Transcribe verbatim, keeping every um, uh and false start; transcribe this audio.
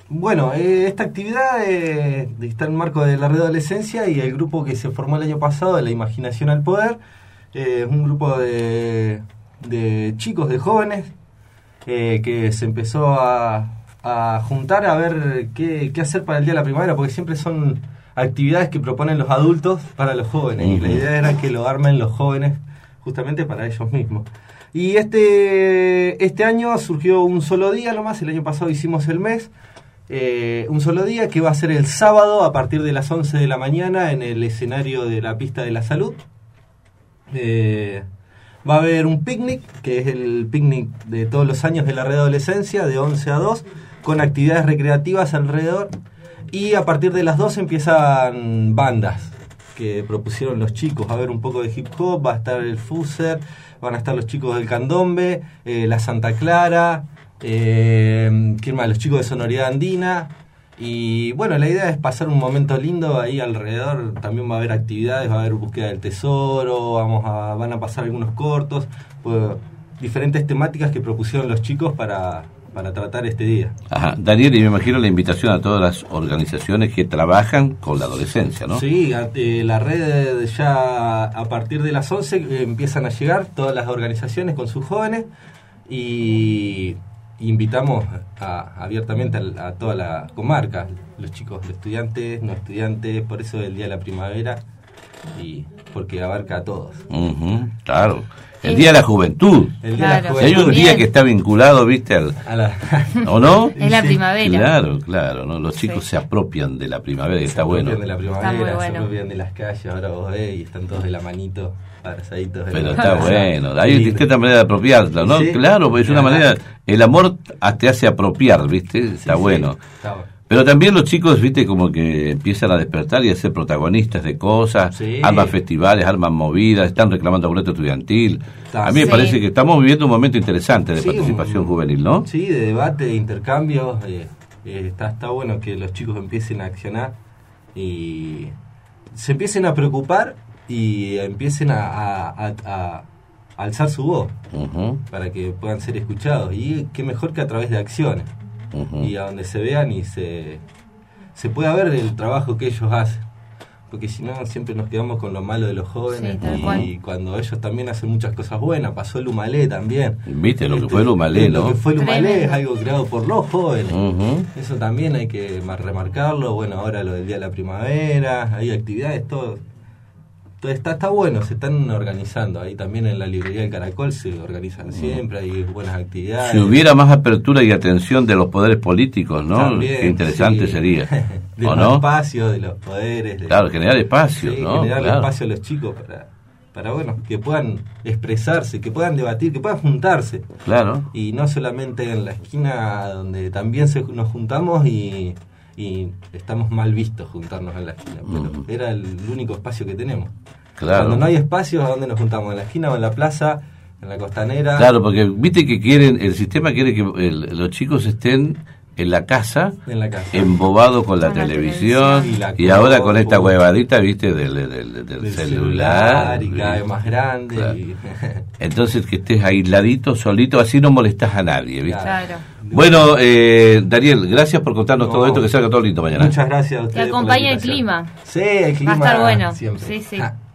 Bueno, eh, esta actividad eh, está en el marco de la Red Adolescencia y el grupo que se formó el año pasado, de La Imaginación al Poder, eh, es un grupo de, de chicos, de jóvenes, eh, que se empezó a, a juntar a ver qué, qué hacer para el Día de la Primavera, porque siempre son actividades que proponen los adultos para los jóvenes, uh-huh. y la idea era que lo armen los jóvenes justamente para ellos mismos. Y este, este año surgió un solo día nomás, el año pasado hicimos el mes, eh, un solo día que va a ser el sábado a partir de las once de la mañana en el escenario de la Pista de la Salud. Eh, va a haber un picnic, que es el picnic de todos los años de la Red Adolescencia, de once a dos, con actividades recreativas alrededor, y a partir de las dos empiezan bandas que propusieron los chicos. Va a haber un poco de hip hop, va a estar el Fuser, van a estar los chicos del Candombe, eh, la Santa Clara, eh, ¿quién más? Los chicos de Sonoridad Andina. Y bueno, la idea es pasar un momento lindo ahí alrededor. También va a haber actividades, va a haber búsqueda del tesoro, vamos a, van a pasar algunos cortos, pues, diferentes temáticas que propusieron los chicos para, para tratar este día. Ajá. Daniel, y me imagino la invitación a todas las organizaciones que trabajan con la adolescencia, ¿no? Sí, eh, la red ya a partir de las once eh, empiezan a llegar todas las organizaciones con sus jóvenes, y invitamos a, abiertamente a, a toda la comarca, los chicos, los estudiantes, no estudiantes, por eso el Día de la Primavera, y porque abarca a todos. Uh-huh, claro. El Día de la Juventud. El Día claro. de la Juventud. Hay un día que está vinculado, ¿viste? Al, a la... ¿O no? Es la primavera. Claro, claro, ¿no? Los chicos sí. se apropian de la primavera, y está bueno. Se apropian de la primavera, está muy bueno. Se apropian de las calles, ahora vos ves, y están todos de la manito, abrazaditos. De Pero la está casa. bueno, hay distintas maneras de apropiarlo, ¿no? Sí. Claro, porque es una manera, el amor te hace apropiar, ¿viste? Está sí, bueno. Sí. Está bueno. Pero también los chicos, viste, como que empiezan a despertar y a ser protagonistas de cosas, sí. arman festivales, arman movidas, están reclamando boleto estudiantil. A mí me sí. parece que estamos viviendo un momento interesante de sí, participación un, juvenil, ¿no? Sí, de debate, de intercambios. Eh, eh, está, está bueno que los chicos empiecen a accionar y se empiecen a preocupar y empiecen a, a, a, a alzar su voz, uh-huh. para que puedan ser escuchados. Y qué mejor que a través de acciones. Uh-huh. Y a donde se vean y se se pueda ver el trabajo que ellos hacen, porque si no siempre nos quedamos con lo malo de los jóvenes, sí, y, y cuando ellos también hacen muchas cosas buenas. Pasó el Humalé también, viste lo este, que fue el Humalé, ¿no? Lo que fue el Humalé es algo creado por los jóvenes, uh-huh. eso también hay que remarcarlo. Bueno, ahora lo del Día de la Primavera, hay actividades, todo Está, está bueno, se están organizando. Ahí también en la librería del Caracol se organizan siempre, hay buenas actividades. Si hubiera más apertura y atención de los poderes políticos, ¿no? También, qué interesante sí. sería. De ¿O los no? espacios, de los poderes. De, claro, generar espacios, sí, ¿no? generar claro. espacio a los chicos para, para, bueno, que puedan expresarse, que puedan debatir, que puedan juntarse. Claro. Y no solamente en la esquina donde también se, nos juntamos y... y estamos mal vistos juntarnos en la esquina, pero uh-huh. era el único espacio que tenemos. Claro. Cuando no hay espacios, ¿a dónde nos juntamos? ¿En la esquina o en la plaza? ¿En la costanera? Claro, porque viste que quieren, el sistema quiere que el, los chicos estén en la casa, en la casa. embobados con la con televisión, televisión. Y, la y ahora con esta huevadita, viste, del, del, del, del, del celular, celular y cada vez más grande. Claro. Y... Entonces que estés aisladito, solito, así no molestás a nadie, ¿viste? Claro. Bueno, eh, Daniel, gracias por contarnos no, todo esto, que salga todo lindo mañana. Muchas gracias a ustedes. Que acompañe el clima. Sí, el clima. Va a estar bueno. Siempre. Sí, sí. Ah.